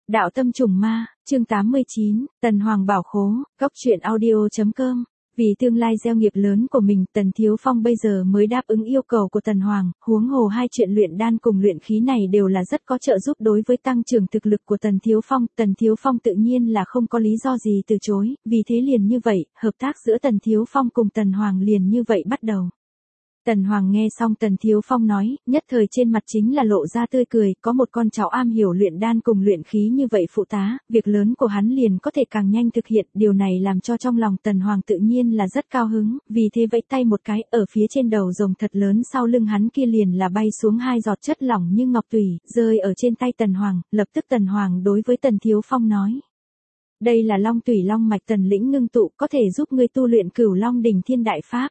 Đạo tâm trùng ma, chương 89, Tần Hoàng bảo khố, góc truyện audio.com. Vì tương lai gieo nghiệp lớn của mình, Tần Thiếu Phong bây giờ mới đáp ứng yêu cầu của Tần Hoàng, huống hồ hai chuyện luyện đan cùng luyện khí này đều là rất có trợ giúp đối với tăng trưởng thực lực của Tần Thiếu Phong tự nhiên là không có lý do gì từ chối, vì thế liền như vậy, hợp tác giữa Tần Thiếu Phong cùng Tần Hoàng liền như vậy bắt đầu. Tần Hoàng nghe xong Tần Thiếu Phong nói, nhất thời trên mặt chính là lộ ra tươi cười, có một con cháu am hiểu luyện đan cùng luyện khí như vậy phụ tá, việc lớn của hắn liền có thể càng nhanh thực hiện, điều này làm cho trong lòng Tần Hoàng tự nhiên là rất cao hứng, vì thế vẫy tay một cái, ở phía trên đầu rồng thật lớn sau lưng hắn kia liền là bay xuống hai giọt chất lỏng như ngọc tủy, rơi ở trên tay Tần Hoàng, lập tức Tần Hoàng đối với Tần Thiếu Phong nói. Đây là long tủy long mạch Tần lĩnh ngưng tụ, có thể giúp ngươi tu luyện Cửu Long Đỉnh Thiên Đại Pháp.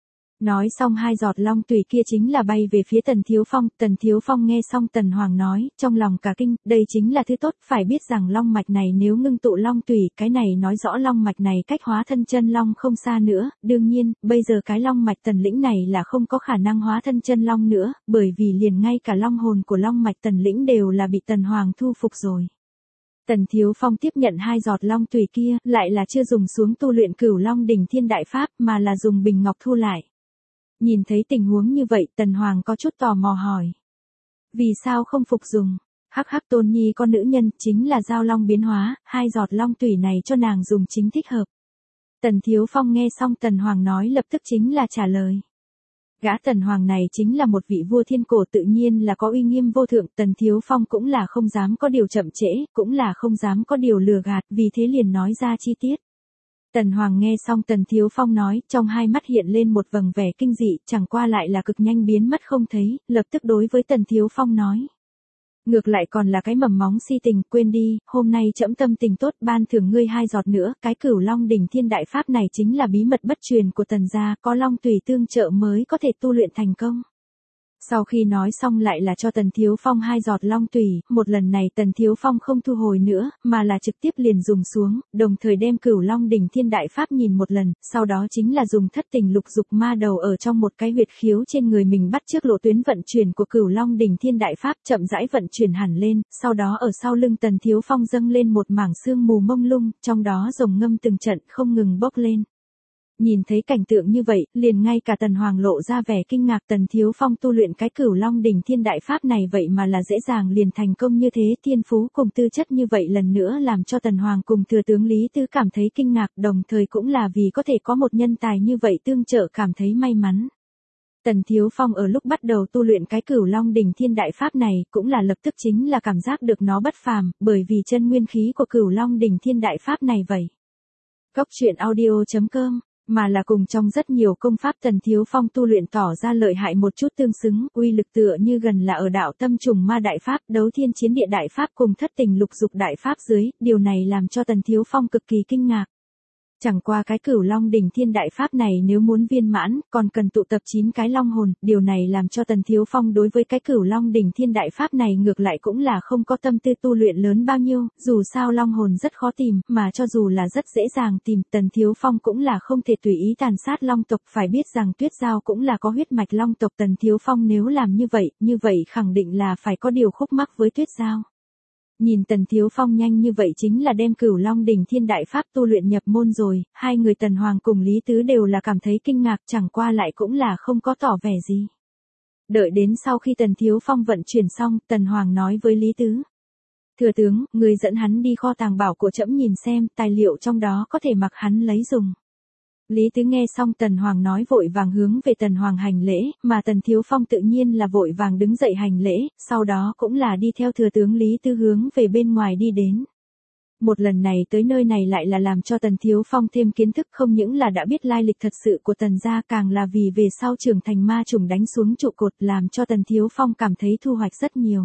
Nói xong hai giọt long tủy kia chính là bay về phía Tần Thiếu Phong nghe xong Tần Hoàng nói, trong lòng cả kinh, đây chính là thứ tốt, phải biết rằng long mạch này nếu ngưng tụ long tủy, cái này nói rõ long mạch này cách hóa thân chân long không xa nữa, đương nhiên, bây giờ cái long mạch Tần lĩnh này là không có khả năng hóa thân chân long nữa, bởi vì liền ngay cả long hồn của long mạch Tần lĩnh đều là bị Tần Hoàng thu phục rồi. Tần Thiếu Phong tiếp nhận hai giọt long tủy kia, lại là chưa dùng xuống tu luyện Cửu Long Đỉnh Thiên Đại Pháp, mà là dùng bình ngọc thu lại. Nhìn thấy tình huống như vậy, Tần Hoàng có chút tò mò hỏi. Vì sao không phục dùng? Hắc hắc, Tôn Nhi con nữ nhân, chính là giao long biến hóa, hai giọt long tủy này cho nàng dùng chính thích hợp. Tần Thiếu Phong nghe xong Tần Hoàng nói lập tức chính là trả lời. Gã Tần Hoàng này chính là một vị vua thiên cổ, tự nhiên là có uy nghiêm vô thượng, Tần Thiếu Phong cũng là không dám có điều chậm trễ, cũng là không dám có điều lừa gạt, vì thế liền nói ra chi tiết. Tần Hoàng nghe xong Tần Thiếu Phong nói, trong hai mắt hiện lên một vầng vẻ kinh dị, chẳng qua lại là cực nhanh biến mất không thấy, lập tức đối với Tần Thiếu Phong nói. Ngược lại còn là cái mầm móng si tình, quên đi, hôm nay trẫm tâm tình tốt ban thưởng ngươi hai giọt nữa, cái Cửu Long Đỉnh Thiên Đại Pháp này chính là bí mật bất truyền của Tần gia, có long tùy tương trợ mới có thể tu luyện thành công. Sau khi nói xong lại là cho Tần Thiếu Phong hai giọt long tủy, một lần này Tần Thiếu Phong không thu hồi nữa, mà là trực tiếp liền dùng xuống, đồng thời đem Cửu Long Đỉnh Thiên Đại Pháp nhìn một lần, sau đó chính là dùng thất tình lục dục ma đầu ở trong một cái huyệt khiếu trên người mình bắt chước lộ tuyến vận chuyển của Cửu Long Đỉnh Thiên Đại Pháp chậm rãi vận chuyển hẳn lên, sau đó ở sau lưng Tần Thiếu Phong dâng lên một mảng sương mù mông lung, trong đó rồng ngâm từng trận không ngừng bốc lên. Nhìn thấy cảnh tượng như vậy, liền ngay cả Tần Hoàng lộ ra vẻ kinh ngạc, Tần Thiếu Phong tu luyện cái Cửu Long Đỉnh Thiên Đại Pháp này vậy mà là dễ dàng liền thành công như thế, thiên phú cùng tư chất như vậy lần nữa làm cho Tần Hoàng cùng thừa tướng Lý Tứ cảm thấy kinh ngạc, đồng thời cũng là vì có thể có một nhân tài như vậy tương trợ cảm thấy may mắn. Tần Thiếu Phong ở lúc bắt đầu tu luyện cái Cửu Long Đỉnh Thiên Đại Pháp này, cũng là lập tức chính là cảm giác được nó bất phàm, bởi vì chân nguyên khí của Cửu Long Đỉnh Thiên Đại Pháp này vậy. Góc truyện audio.com mà là cùng trong rất nhiều công pháp Tần Thiếu Phong tu luyện tỏ ra lợi hại một chút tương xứng, uy lực tựa như gần là ở đạo tâm trùng ma đại pháp, đấu thiên chiến địa đại pháp cùng thất tình lục dục đại pháp dưới, điều này làm cho Tần Thiếu Phong cực kỳ kinh ngạc. Chẳng qua cái Cửu Long Đỉnh Thiên Đại Pháp này nếu muốn viên mãn, còn cần tụ tập 9 cái long hồn, điều này làm cho Tần Thiếu Phong đối với cái Cửu Long Đỉnh Thiên Đại Pháp này ngược lại cũng là không có tâm tư tu luyện lớn bao nhiêu, dù sao long hồn rất khó tìm, mà cho dù là rất dễ dàng tìm, Tần Thiếu Phong cũng là không thể tùy ý tàn sát long tộc, phải biết rằng Tuyết Giao cũng là có huyết mạch long tộc, Tần Thiếu Phong nếu làm như vậy khẳng định là phải có điều khúc mắc với Tuyết Giao. Nhìn Tần Thiếu Phong nhanh như vậy chính là đem Cửu Long Đỉnh Thiên Đại Pháp tu luyện nhập môn rồi, hai người Tần Hoàng cùng Lý Tứ đều là cảm thấy kinh ngạc, chẳng qua lại cũng là không có tỏ vẻ gì. Đợi đến sau khi Tần Thiếu Phong vận chuyển xong, Tần Hoàng nói với Lý Tứ. Thừa tướng, người dẫn hắn đi kho tàng bảo của trẫm nhìn xem, tài liệu trong đó có thể mặc hắn lấy dùng. Lý Tứ nghe xong Tần Hoàng nói vội vàng hướng về Tần Hoàng hành lễ, mà Tần Thiếu Phong tự nhiên là vội vàng đứng dậy hành lễ, sau đó cũng là đi theo thừa tướng Lý Tứ hướng về bên ngoài đi đến. Một lần này tới nơi này lại là làm cho Tần Thiếu Phong thêm kiến thức, không những là đã biết lai lịch thật sự của Tần gia, càng là vì về sau trưởng thành ma trùng đánh xuống trụ cột, làm cho Tần Thiếu Phong cảm thấy thu hoạch rất nhiều.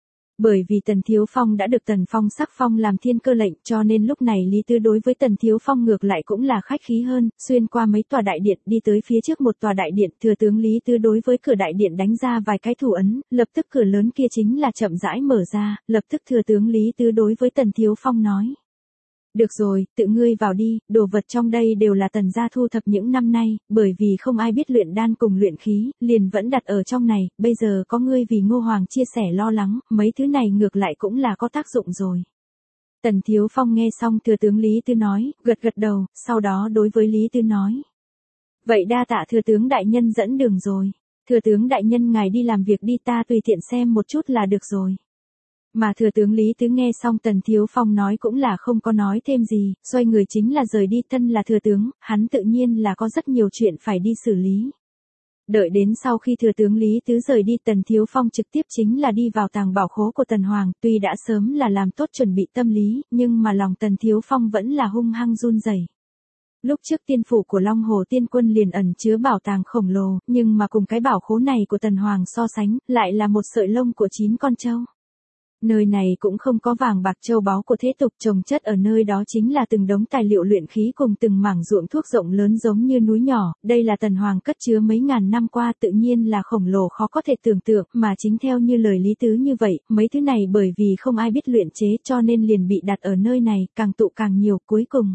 Bởi vì Tần Thiếu Phong đã được Tần Phong sắc phong làm thiên cơ lệnh, cho nên lúc này Lý Tứ đối với Tần Thiếu Phong ngược lại cũng là khách khí hơn, xuyên qua mấy tòa đại điện đi tới phía trước một tòa đại điện, thừa tướng Lý Tứ đối với cửa đại điện đánh ra vài cái thủ ấn, lập tức cửa lớn kia chính là chậm rãi mở ra, lập tức thừa tướng Lý Tứ đối với Tần Thiếu Phong nói. Được rồi, tự ngươi vào đi, đồ vật trong đây đều là Tần gia thu thập những năm nay, bởi vì không ai biết luyện đan cùng luyện khí, liền vẫn đặt ở trong này, bây giờ có ngươi vì Ngô Hoàng chia sẻ lo lắng, mấy thứ này ngược lại cũng là có tác dụng rồi. Tần Thiếu Phong nghe xong thừa tướng Lý Tư nói, gật gật đầu, sau đó đối với Lý Tư nói. Vậy đa tạ thừa tướng đại nhân dẫn đường rồi. Thừa tướng đại nhân ngài đi làm việc đi, ta tùy tiện xem một chút là được rồi. Mà thừa tướng Lý Tứ nghe xong Tần Thiếu Phong nói cũng là không có nói thêm gì, xoay người chính là rời đi. Thân là thừa tướng, hắn tự nhiên là có rất nhiều chuyện phải đi xử lý. Đợi đến sau khi thừa tướng Lý Tứ rời đi, Tần Thiếu Phong trực tiếp chính là đi vào tàng bảo khố của Tần Hoàng, tuy đã sớm là làm tốt chuẩn bị tâm lý, nhưng mà lòng Tần Thiếu Phong vẫn là hung hăng run rẩy. Lúc trước tiên phủ của Long Hồ Tiên Quân liền ẩn chứa bảo tàng khổng lồ, nhưng mà cùng cái bảo khố này của Tần Hoàng so sánh, lại là một sợi lông của 9 con trâu. Nơi này cũng không có vàng bạc châu báu của thế tục trồng chất ở nơi đó, chính là từng đống tài liệu luyện khí cùng từng mảng ruộng thuốc rộng lớn giống như núi nhỏ, đây là Tần Hoàng cất chứa mấy ngàn năm qua, tự nhiên là khổng lồ khó có thể tưởng tượng, mà chính theo như lời Lý Tứ như vậy, mấy thứ này bởi vì không ai biết luyện chế cho nên liền bị đặt ở nơi này, càng tụ càng nhiều. Cuối cùng,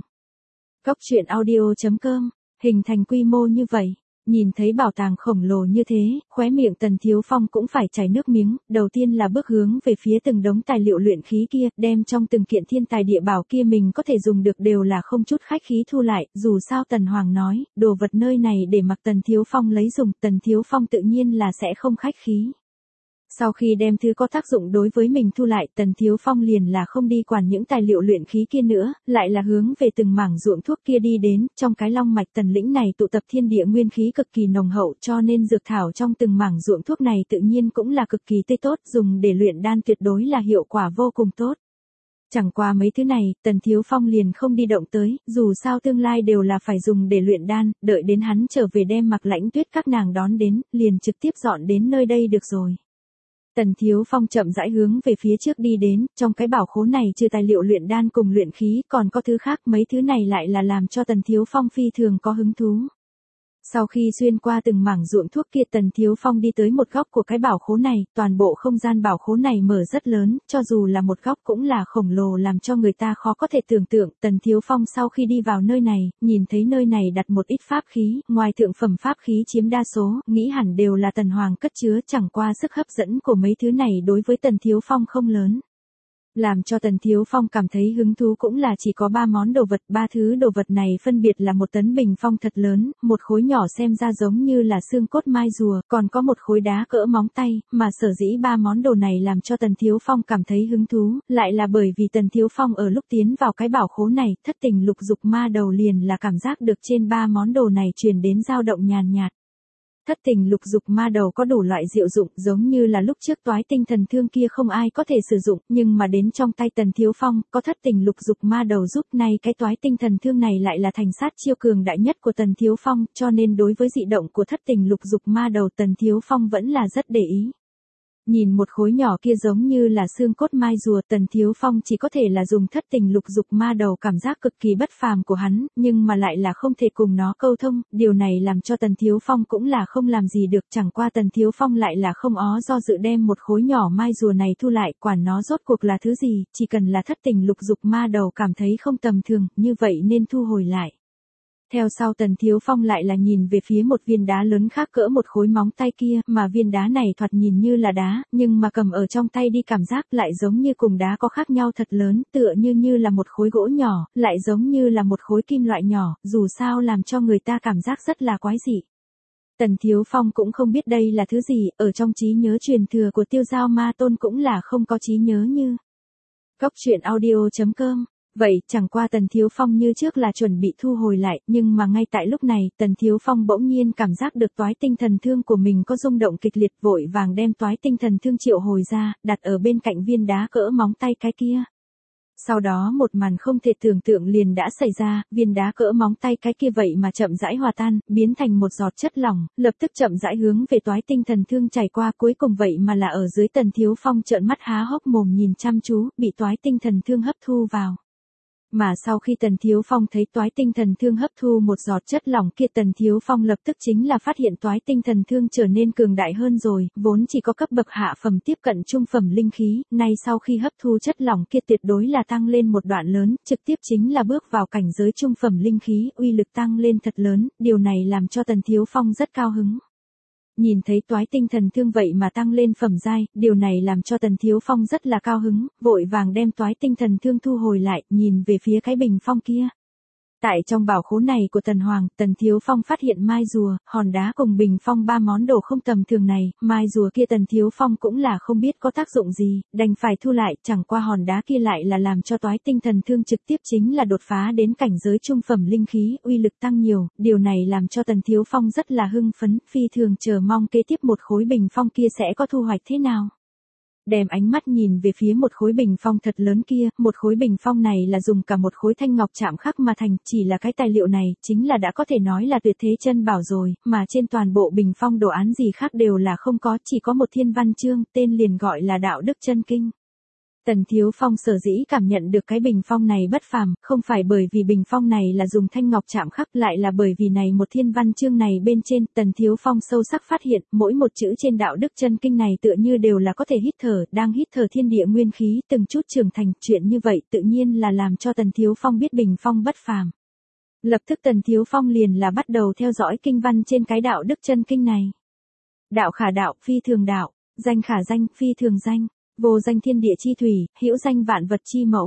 Goctruyện.audio.com, hình thành quy mô như vậy. Nhìn thấy bảo tàng khổng lồ như thế, khóe miệng Tần Thiếu Phong cũng phải chảy nước miếng, đầu tiên là bước hướng về phía từng đống tài liệu luyện khí kia, đem trong từng kiện thiên tài địa bảo kia mình có thể dùng được đều là không chút khách khí thu lại, dù sao Tần Hoàng nói, đồ vật nơi này để mặc Tần Thiếu Phong lấy dùng, Tần Thiếu Phong tự nhiên là sẽ không khách khí. Sau khi đem thứ có tác dụng đối với mình thu lại, Tần Thiếu Phong liền là không đi quản những tài liệu luyện khí kia nữa, lại là hướng về từng mảng ruộng thuốc kia đi đến. Trong cái long mạch Tần lĩnh này tụ tập thiên địa nguyên khí cực kỳ nồng hậu, cho nên dược thảo trong từng mảng ruộng thuốc này tự nhiên cũng là cực kỳ tươi tốt, dùng để luyện đan tuyệt đối là hiệu quả vô cùng tốt. Chẳng qua mấy thứ này, Tần Thiếu Phong liền không đi động tới, dù sao tương lai đều là phải dùng để luyện đan, đợi đến hắn trở về đem Mặc Lãnh Tuyết các nàng đón đến, liền trực tiếp dọn đến nơi đây được rồi. Tần Thiếu Phong chậm rãi hướng về phía trước đi đến, trong cái bảo khố này trừ tài liệu luyện đan cùng luyện khí còn có thứ khác, mấy thứ này lại là làm cho Tần Thiếu Phong phi thường có hứng thú. Sau khi xuyên qua từng mảng ruộng thuốc kia, Tần Thiếu Phong đi tới một góc của cái bảo khố này, toàn bộ không gian bảo khố này mở rất lớn, cho dù là một góc cũng là khổng lồ làm cho người ta khó có thể tưởng tượng. Tần Thiếu Phong sau khi đi vào nơi này, nhìn thấy nơi này đặt một ít pháp khí, ngoài thượng phẩm pháp khí chiếm đa số, nghĩ hẳn đều là Tần Hoàng cất chứa, chẳng qua sức hấp dẫn của mấy thứ này đối với Tần Thiếu Phong không lớn. Làm cho Tần Thiếu Phong cảm thấy hứng thú cũng là chỉ có 3 món đồ vật, 3 thứ đồ vật này phân biệt là một tấn bình phong thật lớn, một khối nhỏ xem ra giống như là xương cốt mai rùa, còn có một khối đá cỡ móng tay, mà sở dĩ 3 món đồ này làm cho Tần Thiếu Phong cảm thấy hứng thú, lại là bởi vì Tần Thiếu Phong ở lúc tiến vào cái bảo khố này, thất tình lục dục ma đầu liền là cảm giác được trên 3 món đồ này truyền đến dao động nhàn nhạt. Thất tình lục dục ma đầu có đủ loại diệu dụng, giống như là lúc trước toái tinh thần thương kia không ai có thể sử dụng, nhưng mà đến trong tay Tần Thiếu Phong, có thất tình lục dục ma đầu giúp, nay cái toái tinh thần thương này lại là thành sát chiêu cường đại nhất của Tần Thiếu Phong, cho nên đối với dị động của thất tình lục dục ma đầu Tần Thiếu Phong vẫn là rất để ý. Nhìn một khối nhỏ kia giống như là xương cốt mai rùa, Tần Thiếu Phong chỉ có thể là dùng thất tình lục dục ma đầu cảm giác cực kỳ bất phàm của hắn, nhưng mà lại là không thể cùng nó câu thông, điều này làm cho Tần Thiếu Phong cũng là không làm gì được, chẳng qua Tần Thiếu Phong lại là không ó do dự đem một khối nhỏ mai rùa này thu lại, quản nó rốt cuộc là thứ gì, chỉ cần là thất tình lục dục ma đầu cảm thấy không tầm thường, như vậy nên thu hồi lại. Theo sau Tần Thiếu Phong lại là nhìn về phía một viên đá lớn khác cỡ một khối móng tay kia, mà viên đá này thoạt nhìn như là đá, nhưng mà cầm ở trong tay đi cảm giác lại giống như cùng đá có khác nhau thật lớn, tựa như là một khối gỗ nhỏ, lại giống như là một khối kim loại nhỏ, dù sao làm cho người ta cảm giác rất là quái dị. Tần Thiếu Phong cũng không biết đây là thứ gì, ở trong trí nhớ truyền thừa của Tiêu Giao Ma Tôn cũng là không có trí nhớ như. Goctruyện.audio.com. Vậy, chẳng qua Tần Thiếu Phong như trước là chuẩn bị thu hồi lại, nhưng mà ngay tại lúc này, Tần Thiếu Phong bỗng nhiên cảm giác được toái tinh thần thương của mình có rung động kịch liệt, vội vàng đem toái tinh thần thương triệu hồi ra, đặt ở bên cạnh viên đá cỡ móng tay cái kia. Sau đó một màn không thể tưởng tượng liền đã xảy ra, viên đá cỡ móng tay cái kia vậy mà chậm rãi hòa tan, biến thành một giọt chất lỏng, lập tức chậm rãi hướng về toái tinh thần thương chảy qua, cuối cùng vậy mà là ở dưới Tần Thiếu Phong trợn mắt há hốc mồm nhìn chăm chú, bị toái tinh thần thương hấp thu vào. Mà sau khi Tần Thiếu Phong thấy toái tinh thần thương hấp thu một giọt chất lỏng kia, Tần Thiếu Phong lập tức chính là phát hiện toái tinh thần thương trở nên cường đại hơn rồi, vốn chỉ có cấp bậc hạ phẩm tiếp cận trung phẩm linh khí, nay sau khi hấp thu chất lỏng kia tuyệt đối là tăng lên một đoạn lớn, trực tiếp chính là bước vào cảnh giới trung phẩm linh khí, uy lực tăng lên thật lớn, điều này làm cho Tần Thiếu Phong rất cao hứng. Nhìn thấy toái tinh thần thương vậy mà tăng lên phẩm giai, điều này làm cho Tần Thiếu Phong rất là cao hứng, vội vàng đem toái tinh thần thương thu hồi lại, nhìn về phía cái bình phong kia. Tại trong bảo khố này của Tần Hoàng, Tần Thiếu Phong phát hiện mai rùa, hòn đá cùng bình phong ba món đồ không tầm thường này, mai rùa kia Tần Thiếu Phong cũng là không biết có tác dụng gì, đành phải thu lại, chẳng qua hòn đá kia lại là làm cho toái tinh thần thương trực tiếp chính là đột phá đến cảnh giới trung phẩm linh khí, uy lực tăng nhiều, điều này làm cho Tần Thiếu Phong rất là hưng phấn, phi thường chờ mong kế tiếp một khối bình phong kia sẽ có thu hoạch thế nào. Đem ánh mắt nhìn về phía một khối bình phong thật lớn kia, một khối bình phong này là dùng cả một khối thanh ngọc chạm khắc mà thành, chỉ là cái tài liệu này, chính là đã có thể nói là tuyệt thế chân bảo rồi, mà trên toàn bộ bình phong đồ án gì khác đều là không có, chỉ có một thiên văn chương, tên liền gọi là đạo đức chân kinh. Tần Thiếu Phong sở dĩ cảm nhận được cái bình phong này bất phàm, không phải bởi vì bình phong này là dùng thanh ngọc chạm khắc, lại là bởi vì này một thiên văn chương này bên trên, Tần Thiếu Phong sâu sắc phát hiện, mỗi một chữ trên đạo đức chân kinh này tựa như đều là có thể hít thở, đang hít thở thiên địa nguyên khí, từng chút trưởng thành, chuyện như vậy tự nhiên là làm cho Tần Thiếu Phong biết bình phong bất phàm. Lập tức Tần Thiếu Phong liền là bắt đầu theo dõi kinh văn trên cái đạo đức chân kinh này. Đạo khả đạo, phi thường đạo, danh khả danh, phi thường danh. Vô danh thiên địa chi thủy, hữu danh vạn vật chi mẫu.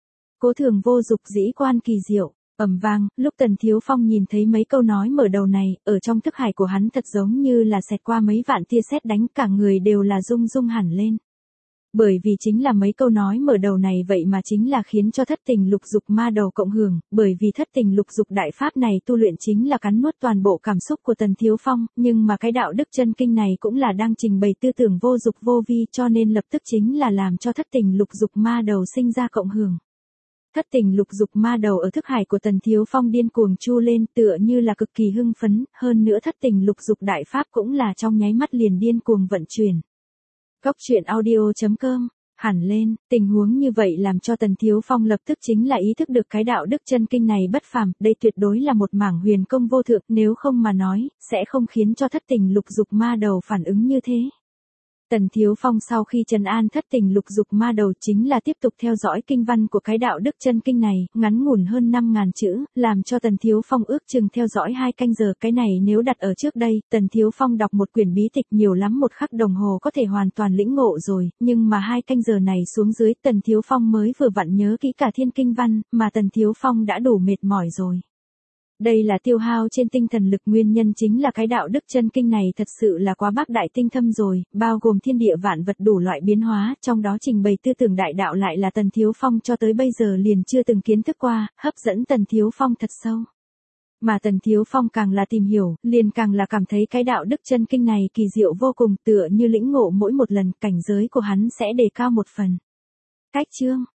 Cố thường vô dục dĩ quan kỳ diệu, ầm vang, lúc Tần Thiếu Phong nhìn thấy mấy câu nói mở đầu này, ở trong thức hải của hắn thật giống như là xẹt qua mấy vạn tia sét đánh, cả người đều là rung rung hẳn lên. Bởi vì chính là mấy câu nói mở đầu này vậy mà chính là khiến cho thất tình lục dục ma đầu cộng hưởng, bởi vì thất tình lục dục đại pháp này tu luyện chính là cắn nuốt toàn bộ cảm xúc của Tần Thiếu Phong, nhưng mà cái đạo đức chân kinh này cũng là đang trình bày tư tưởng vô dục vô vi, cho nên lập tức chính là làm cho thất tình lục dục ma đầu sinh ra cộng hưởng. Thất tình lục dục ma đầu ở thức hải của Tần Thiếu Phong điên cuồng chu lên, tựa như là cực kỳ hưng phấn, hơn nữa thất tình lục dục đại pháp cũng là trong nháy mắt liền điên cuồng vận chuyển. Cốc truyện audio.com, hẳn lên, tình huống như vậy làm cho Tần Thiếu Phong lập tức chính là ý thức được cái đạo đức chân kinh này bất phàm, đây tuyệt đối là một mảng huyền công vô thượng, nếu không mà nói, sẽ không khiến cho thất tình lục dục ma đầu phản ứng như thế. Tần Thiếu Phong sau khi trấn an thất tình lục dục ma đầu chính là tiếp tục theo dõi kinh văn của cái đạo đức chân kinh này, ngắn ngủn hơn 5.000 chữ, làm cho Tần Thiếu Phong ước chừng theo dõi 2 canh giờ, cái này nếu đặt ở trước đây, Tần Thiếu Phong đọc một quyển bí tịch nhiều lắm 1 khắc đồng hồ có thể hoàn toàn lĩnh ngộ rồi, nhưng mà 2 canh giờ này xuống dưới, Tần Thiếu Phong mới vừa vặn nhớ kỹ cả thiên kinh văn, mà Tần Thiếu Phong đã đủ mệt mỏi rồi. Đây là tiêu hao trên tinh thần lực, nguyên nhân chính là cái đạo đức chân kinh này thật sự là quá bác đại tinh thâm rồi, bao gồm thiên địa vạn vật đủ loại biến hóa, trong đó trình bày tư tưởng đại đạo lại là Tần Thiếu Phong cho tới bây giờ liền chưa từng kiến thức qua, hấp dẫn Tần Thiếu Phong thật sâu. Mà Tần Thiếu Phong càng là tìm hiểu, liền càng là cảm thấy cái đạo đức chân kinh này kỳ diệu vô cùng, tựa như lĩnh ngộ mỗi một lần, cảnh giới của hắn sẽ đề cao một phần. Cách chương